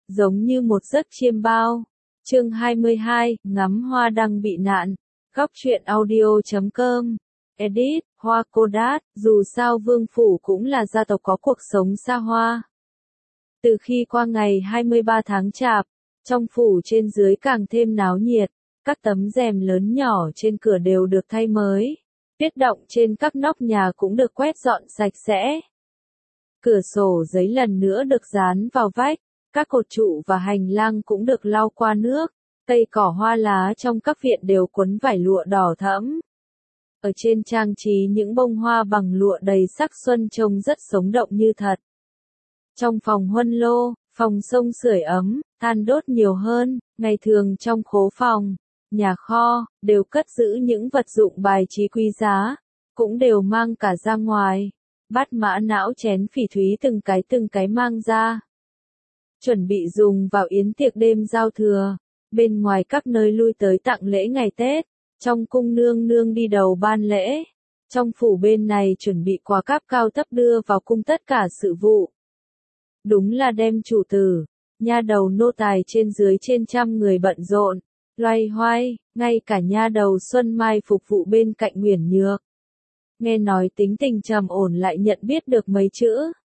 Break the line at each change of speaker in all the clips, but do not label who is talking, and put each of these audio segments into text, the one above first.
giống như một giấc chiêm bao. Chương 22, ngắm hoa đăng bị nạn. Góc truyện audio.com. Edit, Hoa Cô Đát, dù sao Vương Phủ cũng là gia tộc có cuộc sống xa hoa. Từ khi qua ngày 23 tháng Chạp, trong phủ trên dưới càng thêm náo nhiệt, các tấm rèm lớn nhỏ trên cửa đều được thay mới, tuyết động trên các nóc nhà cũng được quét dọn sạch sẽ. Cửa sổ giấy lần nữa được dán vào vách, các cột trụ và hành lang cũng được lau qua nước, cây cỏ hoa lá trong các viện đều quấn vải lụa đỏ thẫm. Ở trên trang trí những bông hoa bằng lụa đầy sắc xuân trông rất sống động như thật. Trong phòng huân lô, phòng xông sưởi ấm, than đốt nhiều hơn, ngày thường trong khố phòng, nhà kho, đều cất giữ những vật dụng bài trí quý giá, cũng đều mang cả ra ngoài. Bát mã não chén phỉ thúy từng cái mang ra. Chuẩn bị dùng vào yến tiệc đêm giao thừa, bên ngoài các nơi lui tới tặng lễ ngày Tết, trong cung nương nương đi đầu ban lễ, trong phủ bên này chuẩn bị quà cáp cao thấp đưa vào cung tất cả sự vụ. Đúng là đem chủ tử, nha đầu nô tài trên dưới trên trăm người bận rộn, loay hoay, ngay cả nha đầu Xuân Mai phục vụ bên cạnh Uyển Nhược. Nghe nói tính tình trầm ổn lại nhận biết được mấy chữ.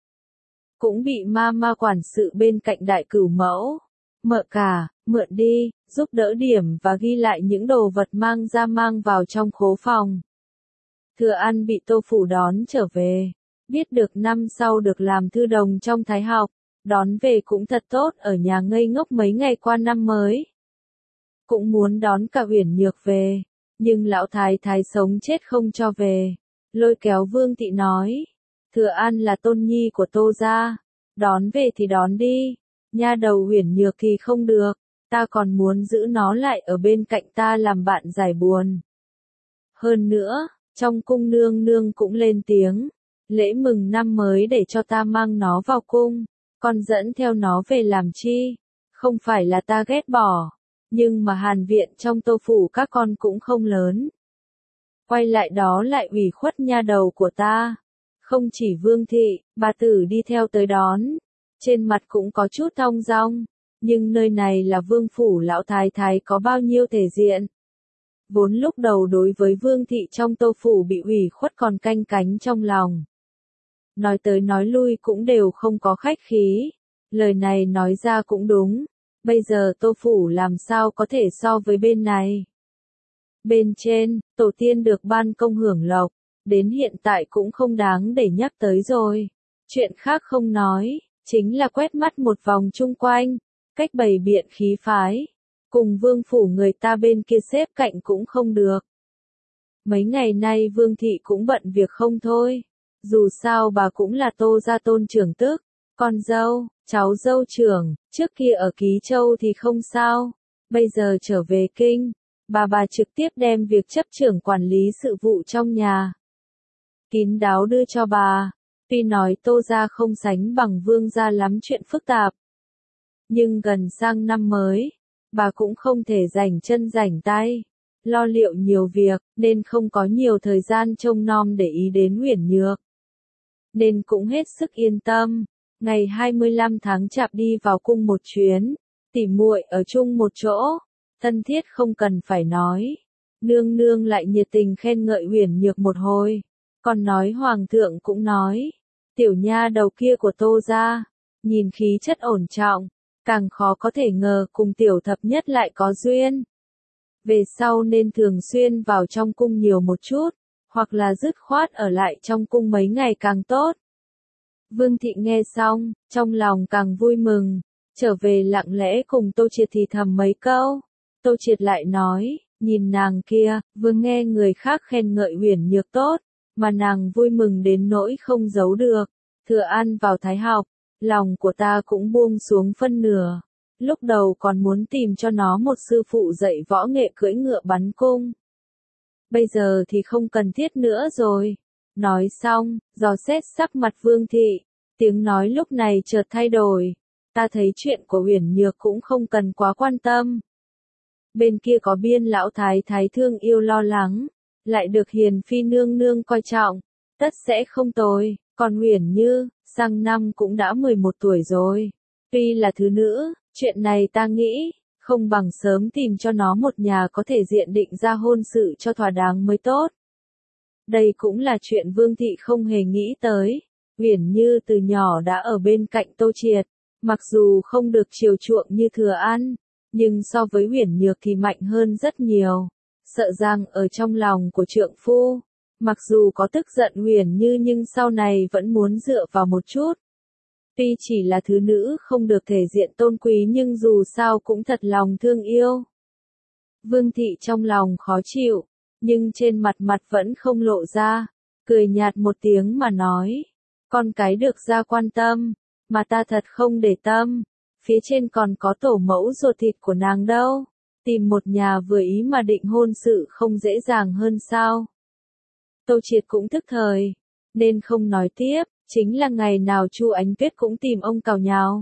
Cũng bị ma quản sự bên cạnh đại cửu mẫu, mợ cả, mượn đi, giúp đỡ điểm và ghi lại những đồ vật mang ra mang vào trong khố phòng. Thừa An bị Tô Phủ đón trở về, biết được năm sau được làm thư đồng trong thái học, đón về cũng thật tốt, ở nhà ngây ngốc mấy ngày qua năm mới. Cũng muốn đón cả Uyển Nhược về, nhưng lão thái thái sống chết không cho về, lôi kéo Vương Thị nói, Thừa An là tôn nhi của Tô gia, đón về thì đón đi, nha đầu Uyển Nhược thì không được, ta còn muốn giữ nó lại ở bên cạnh ta làm bạn giải buồn. Hơn nữa, trong cung nương nương cũng lên tiếng, lễ mừng năm mới để cho ta mang nó vào cung, con dẫn theo nó về làm chi, không phải là ta ghét bỏ, nhưng mà Hàn viện trong Tô Phủ các con cũng không lớn. Quay lại đó lại ủy khuất nha đầu của ta. Không chỉ Vương Thị, bà tử đi theo tới đón, trên mặt cũng có chút thong dong, nhưng nơi này là Vương Phủ lão thái thái có bao nhiêu thể diện. Vốn lúc đầu đối với Vương Thị trong Tô Phủ bị ủy khuất còn canh cánh trong lòng. Nói tới nói lui cũng đều không có khách khí, lời này nói ra cũng đúng, bây giờ Tô Phủ làm sao có thể so với bên này. Bên trên, tổ tiên được ban công hưởng lộc, đến hiện tại cũng không đáng để nhắc tới rồi. Chuyện khác không nói, chính là quét mắt một vòng chung quanh, cách bày biện khí phái. Cùng Vương Phủ người ta bên kia xếp cạnh cũng không được. Mấy ngày nay Vương Thị cũng bận việc không thôi. Dù sao bà cũng là Tô gia tôn trưởng tức, con dâu, cháu dâu trưởng, trước kia ở Ký Châu thì không sao. Bây giờ trở về kinh, bà trực tiếp đem việc chấp trưởng quản lý sự vụ trong nhà kín đáo đưa cho bà. Tuy nói Tô gia không sánh bằng Vương gia lắm chuyện phức tạp, nhưng gần sang năm mới, bà cũng không thể rảnh chân rảnh tay, lo liệu nhiều việc, nên không có nhiều thời gian trông nom để ý đến Uyển Nhược. Nên cũng hết sức yên tâm, ngày 25 tháng Chạp đi vào cung một chuyến, tỉ muội ở chung một chỗ, thân thiết không cần phải nói. Nương nương lại nhiệt tình khen ngợi Uyển Nhược một hồi. Còn nói Hoàng thượng cũng nói, tiểu nha đầu kia của Tô gia, nhìn khí chất ổn trọng, càng khó có thể ngờ cùng tiểu thập nhất lại có duyên. Về sau nên thường xuyên vào trong cung nhiều một chút, hoặc là dứt khoát ở lại trong cung mấy ngày càng tốt. Vương Thị nghe xong, trong lòng càng vui mừng, trở về lặng lẽ cùng Tô Triệt thì thầm mấy câu. Tô Triệt lại nói, nhìn nàng kia, vừa nghe người khác khen ngợi Uyển Nhược tốt, mà nàng vui mừng đến nỗi không giấu được. Thừa An vào thái học, lòng của ta cũng buông xuống phân nửa. Lúc đầu còn muốn tìm cho nó một sư phụ dạy võ nghệ cưỡi ngựa bắn cung. Bây giờ thì không cần thiết nữa rồi. Nói xong, dò xét sắc mặt Vương Thị, tiếng nói lúc này chợt thay đổi. Ta thấy chuyện của Uyển Nhược cũng không cần quá quan tâm. Bên kia có Biên lão thái thái thương yêu lo lắng, lại được Hiền phi nương nương coi trọng, tất sẽ không tồi. Còn Uyển Như, sang năm cũng đã 11 tuổi rồi. Tuy là thứ nữ, Chuyện này ta nghĩ, không bằng sớm tìm cho nó một nhà có thể diện định ra hôn sự cho thỏa đáng mới tốt. Đây cũng là chuyện Vương Thị không hề nghĩ tới. Uyển Như từ nhỏ đã ở bên cạnh Tô Triệt, mặc dù không được chiều chuộng như Thừa An, nhưng so với Uyển Nhược thì mạnh hơn rất nhiều. Sợ rằng ở trong lòng của trượng phu, mặc dù có tức giận Uyển Như nhưng sau này vẫn muốn dựa vào một chút. Tuy chỉ là thứ nữ không được thể diện tôn quý nhưng dù sao cũng thật lòng thương yêu. Vương Thị trong lòng khó chịu, nhưng trên mặt mặt vẫn không lộ ra, cười nhạt một tiếng mà nói, con cái được gia quan tâm, mà ta thật không để tâm, phía trên còn có tổ mẫu ruột thịt của nàng đâu, tìm một nhà vừa ý mà định hôn sự không dễ dàng hơn sao. Tô Triệt cũng tức thời, nên không nói tiếp, chính là ngày nào Chu Ánh Tuyết cũng tìm ông cào nhào.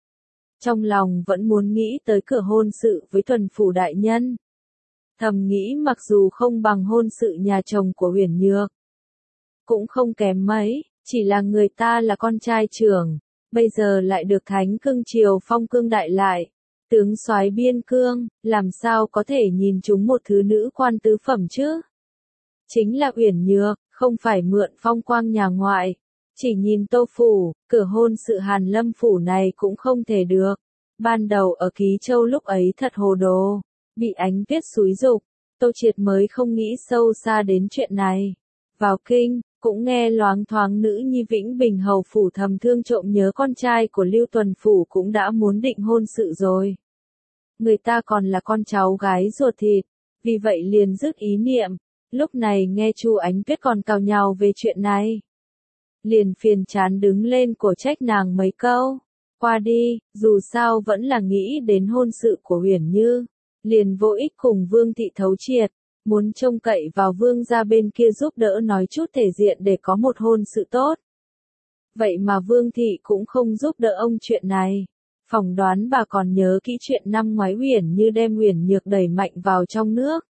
Trong lòng vẫn muốn nghĩ tới cửa hôn sự với tuần phủ đại nhân. Thầm nghĩ mặc dù không bằng hôn sự nhà chồng của Uyển Nhược, cũng không kém mấy, chỉ là người ta là con trai trưởng, bây giờ lại được thánh cưng triều phong cương đại lại, tướng soái biên cương, làm sao có thể nhìn chúng một thứ nữ quan tứ phẩm chứ? Chính là Uyển Nhược, không phải mượn phong quang nhà ngoại, chỉ nhìn Tô phủ, cửa hôn sự Hàn Lâm phủ này cũng không thể được. Ban đầu ở Ký Châu lúc ấy thật hồ đồ, bị Ánh Tuyết xúi giục, Tô Triệt mới không nghĩ sâu xa đến chuyện này. Vào kinh, cũng nghe loáng thoáng nữ nhi Vĩnh Bình hầu phủ thầm thương trộm nhớ con trai của Lưu Tuần phủ cũng đã muốn định hôn sự rồi. Người ta còn là con cháu gái ruột thịt, vì vậy liền dứt ý niệm. Lúc này nghe Chu Ánh Tuyết còn cào nhào về chuyện này, liền phiền chán đứng lên cổ trách nàng mấy câu. Qua đi, dù sao vẫn là nghĩ đến hôn sự của Uyển Như, liền vô ích cùng Vương Thị thấu triệt, muốn trông cậy vào Vương gia bên kia giúp đỡ nói chút thể diện để có một hôn sự tốt. Vậy mà Vương Thị cũng không giúp đỡ ông chuyện này. Phỏng đoán bà còn nhớ kỹ chuyện năm ngoái Uyển Như đem Uyển Nhược đẩy mạnh vào trong nước.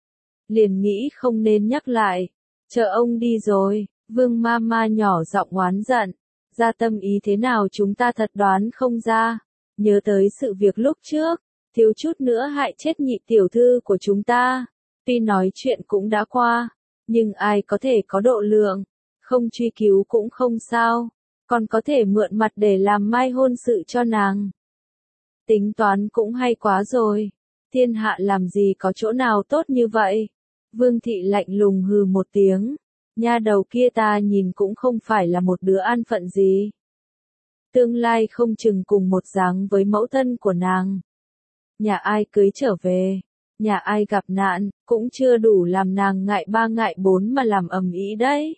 Liền nghĩ không nên nhắc lại, chờ ông đi rồi, Vương Mama nhỏ giọng oán giận, ra tâm ý thế nào chúng ta thật đoán không ra, nhớ tới sự việc lúc trước, thiếu chút nữa hại chết nhị tiểu thư của chúng ta, tuy nói chuyện cũng đã qua, nhưng ai có thể có độ lượng, không truy cứu cũng không sao, còn có thể mượn mặt để làm mai hôn sự cho nàng. Tính toán cũng hay quá rồi, thiên hạ làm gì có chỗ nào tốt như vậy. Vương Thị lạnh lùng hừ một tiếng, nha đầu kia ta nhìn cũng không phải là một đứa an phận gì. Tương lai không chừng cùng một dáng với mẫu thân của nàng. Nhà ai cưới trở về, nhà ai gặp nạn, cũng chưa đủ làm nàng ngại ba ngại bốn mà làm ầm ĩ đấy.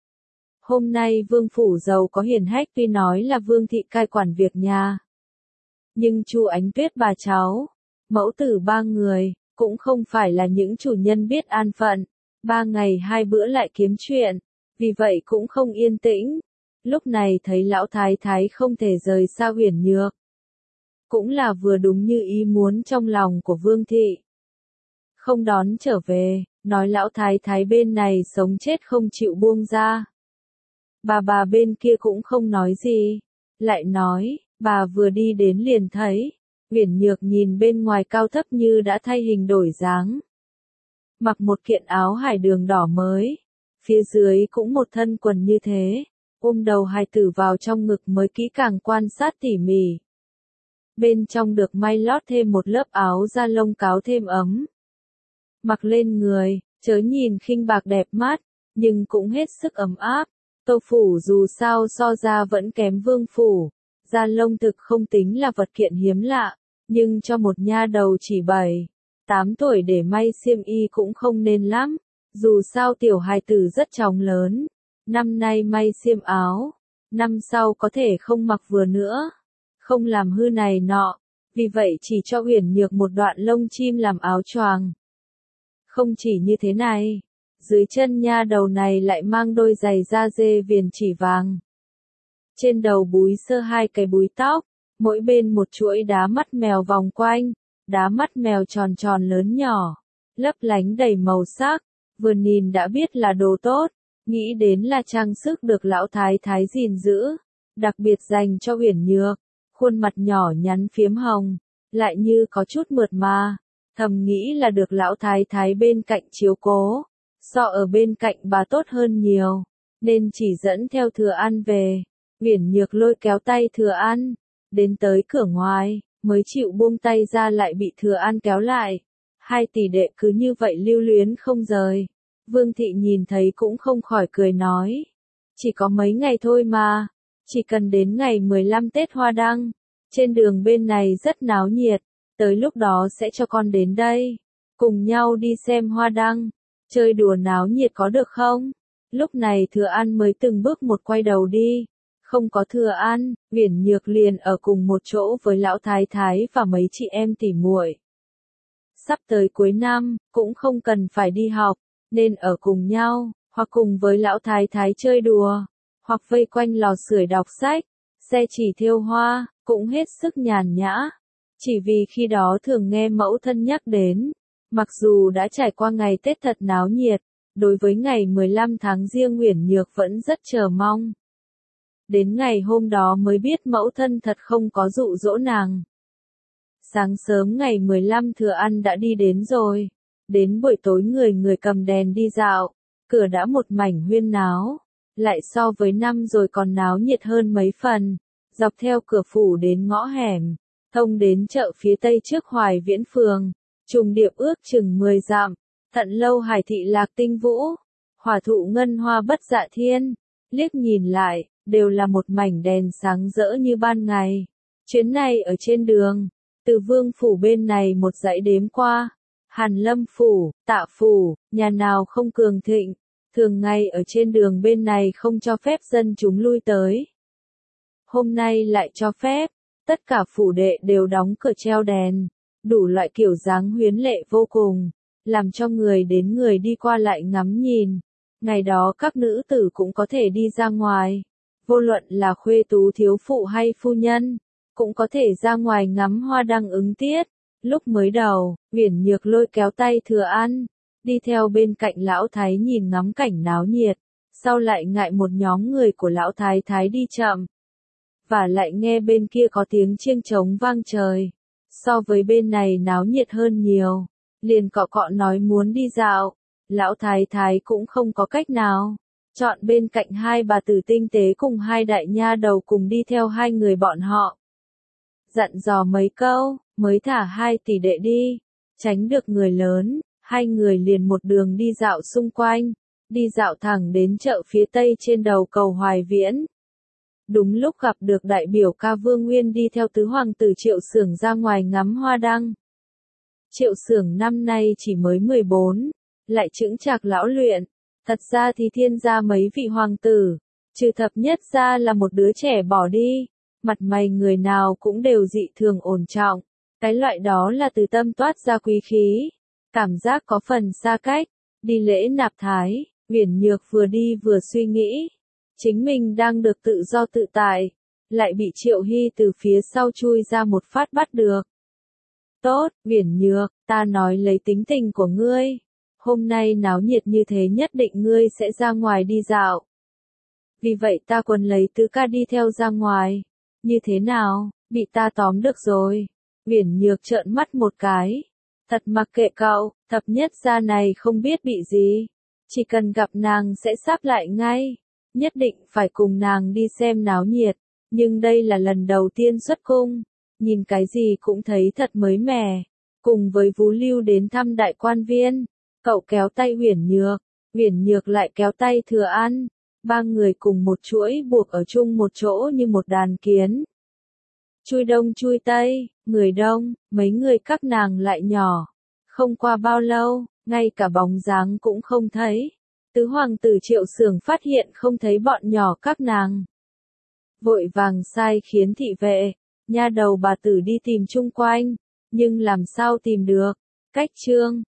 Hôm nay Vương phủ giàu có hiển hách tuy nói là Vương Thị cai quản việc nhà. Nhưng Chu Ánh Tuyết bà cháu, mẫu tử ba người, cũng không phải là những chủ nhân biết an phận, 3 ngày 2 bữa lại kiếm chuyện, vì vậy cũng không yên tĩnh. Lúc này thấy lão thái thái không thể rời xa Uyển Nhược, cũng là vừa đúng như ý muốn trong lòng của Vương Thị. Không đón trở về, nói lão thái thái bên này sống chết không chịu buông ra. Bà bên kia cũng không nói gì, lại nói, bà vừa đi đến liền thấy, Uyển Nhược nhìn bên ngoài cao thấp như đã thay hình đổi dáng. Mặc một kiện áo hải đường đỏ mới, phía dưới cũng một thân quần như thế, ôm đầu hài tử vào trong ngực mới kỹ càng quan sát tỉ mỉ. Bên trong được may lót thêm một lớp áo da lông cáo thêm ấm. Mặc lên người, chớ nhìn khinh bạc đẹp mắt, nhưng cũng hết sức ấm áp. Tô phủ dù sao so ra vẫn kém Vương phủ, da lông thực không tính là vật kiện hiếm lạ, nhưng cho một nha đầu chỉ 7, 8 tuổi để may xiêm y cũng không nên lắm, dù sao tiểu hài tử rất chóng lớn, năm nay may xiêm áo, năm sau có thể không mặc vừa nữa, không làm hư này nọ, vì vậy chỉ cho Uyển Nhược một đoạn lông chim làm áo choàng. Không chỉ như thế này, dưới chân nha đầu này lại mang đôi giày da dê viền chỉ vàng. Trên đầu búi sơ 2 cái búi tóc, mỗi bên một chuỗi đá mắt mèo vòng quanh, đá mắt mèo tròn tròn lớn nhỏ, lấp lánh đầy màu sắc, vừa nhìn đã biết là đồ tốt, nghĩ đến là trang sức được lão thái thái gìn giữ, đặc biệt dành cho Uyển Nhược. khuôn mặt nhỏ nhắn phiếm hồng, lại như có chút mượt mà, thầm nghĩ là được lão thái thái bên cạnh chiếu cố, so ở bên cạnh bà tốt hơn nhiều, nên chỉ dẫn theo Thừa An về. Uyển Nhược lôi kéo tay Thừa An, đến tới cửa ngoài, mới chịu buông tay ra lại bị Thừa An kéo lại. Hai tỷ đệ cứ như vậy lưu luyến không rời. Vương thị nhìn thấy cũng không khỏi cười nói. Chỉ có mấy ngày thôi mà, chỉ cần đến ngày 15 Tết Hoa Đăng, trên đường bên này rất náo nhiệt, tới lúc đó sẽ cho con đến đây, cùng nhau đi xem hoa đăng, chơi đùa náo nhiệt có được không? Lúc này Thừa An mới từng bước một quay đầu đi. Không có Thừa An, Uyển Nhược liền ở cùng một chỗ với lão thái thái và mấy chị em tỉ muội. Sắp tới cuối năm, cũng không cần phải đi học, nên ở cùng nhau, hoặc cùng với lão thái thái chơi đùa, hoặc vây quanh lò sưởi đọc sách, xe chỉ thêu hoa, cũng hết sức nhàn nhã. Chỉ vì khi đó thường nghe mẫu thân nhắc đến, mặc dù đã trải qua ngày Tết thật náo nhiệt, đối với ngày 15 tháng Giêng Uyển Nhược vẫn rất chờ mong. Đến ngày hôm đó mới biết mẫu thân thật không có dụ dỗ nàng. Sáng sớm ngày 15 Thừa An đã đi đến rồi. Đến buổi tối người người cầm đèn đi dạo, cửa đã một mảnh huyên náo. Lại so với năm rồi còn náo nhiệt hơn mấy phần. Dọc theo cửa phủ đến ngõ hẻm, thông đến chợ phía tây trước Hoài Viễn phường. Trùng điệp ước chừng 10 dặm. Thận lâu Hải thị Lạc Tinh Vũ, hỏa thụ ngân hoa bất dạ thiên. Liếc nhìn lại, đều là một mảnh đèn sáng rỡ như ban ngày. Chuyến này ở trên đường, từ Vương phủ bên này một dãy đếm qua, Hàn Lâm phủ, Tạ phủ, nhà nào không cường thịnh, thường ngày ở trên đường bên này không cho phép dân chúng lui tới. Hôm nay lại cho phép, tất cả phủ đệ đều đóng cửa treo đèn, đủ loại kiểu dáng huyến lệ vô cùng, làm cho người đến người đi qua lại ngắm nhìn. Ngày đó các nữ tử cũng có thể đi ra ngoài, vô luận là khuê tú thiếu phụ hay phu nhân, cũng có thể ra ngoài ngắm hoa đăng ứng tiết. Lúc mới đầu, Uyển Nhược lôi kéo tay Thừa An, đi theo bên cạnh lão thái nhìn ngắm cảnh náo nhiệt, sau lại ngại một nhóm người của lão thái thái đi chậm, và lại nghe bên kia có tiếng chiêng trống vang trời, so với bên này náo nhiệt hơn nhiều, liền cọ cọ nói muốn đi dạo. Lão thái thái cũng không có cách nào, chọn bên cạnh hai bà tử tinh tế cùng hai đại nha đầu cùng đi theo hai người bọn họ. Dặn dò mấy câu, mới thả hai tỷ đệ đi, tránh được người lớn, hai người liền một đường đi dạo xung quanh, đi dạo thẳng đến chợ phía tây trên đầu cầu Hoài Viễn. Đúng lúc gặp được đại biểu ca Vương Nguyên đi theo tứ hoàng tử Triệu Xưởng ra ngoài ngắm hoa đăng. Triệu Xưởng năm nay chỉ mới 14. Lại chững chạc lão luyện, thật ra thì thiên gia mấy vị hoàng tử, trừ thập nhất gia là một đứa trẻ bỏ đi, mặt mày người nào cũng đều dị thường ổn trọng, cái loại đó là từ tâm toát ra quý khí, cảm giác có phần xa cách. Đi lễ nạp thái, Uyển Nhược vừa đi vừa suy nghĩ, chính mình đang được tự do tự tại, lại bị Triệu Hy từ phía sau chui ra một phát bắt được. Tốt, Uyển Nhược, ta nói lấy tính tình của ngươi. Hôm nay náo nhiệt như thế nhất định ngươi sẽ ra ngoài đi dạo. Vì vậy ta quần lấy tứ ca đi theo ra ngoài. Như thế nào, bị ta tóm được rồi. Uyển Nhược trợn mắt một cái. Thật mặc kệ cậu, thập nhất gia này không biết bị gì. Chỉ cần gặp nàng sẽ sáp lại ngay. Nhất định phải cùng nàng đi xem náo nhiệt. Nhưng đây là lần đầu tiên xuất cung. Nhìn cái gì cũng thấy thật mới mẻ. Cùng với Vú Lưu đến thăm đại quan viên. Cậu kéo tay Uyển Nhược lại kéo tay Thừa An, ba người cùng một chuỗi buộc ở chung một chỗ như một đàn kiến. Chui đông chui tây, người đông, mấy người các nàng lại nhỏ. Không qua bao lâu, ngay cả bóng dáng cũng không thấy. Tứ hoàng tử Triệu Xưởng phát hiện không thấy bọn nhỏ các nàng. Vội vàng sai khiến thị vệ, nha đầu bà tử đi tìm chung quanh, nhưng làm sao tìm được. Cách Trương,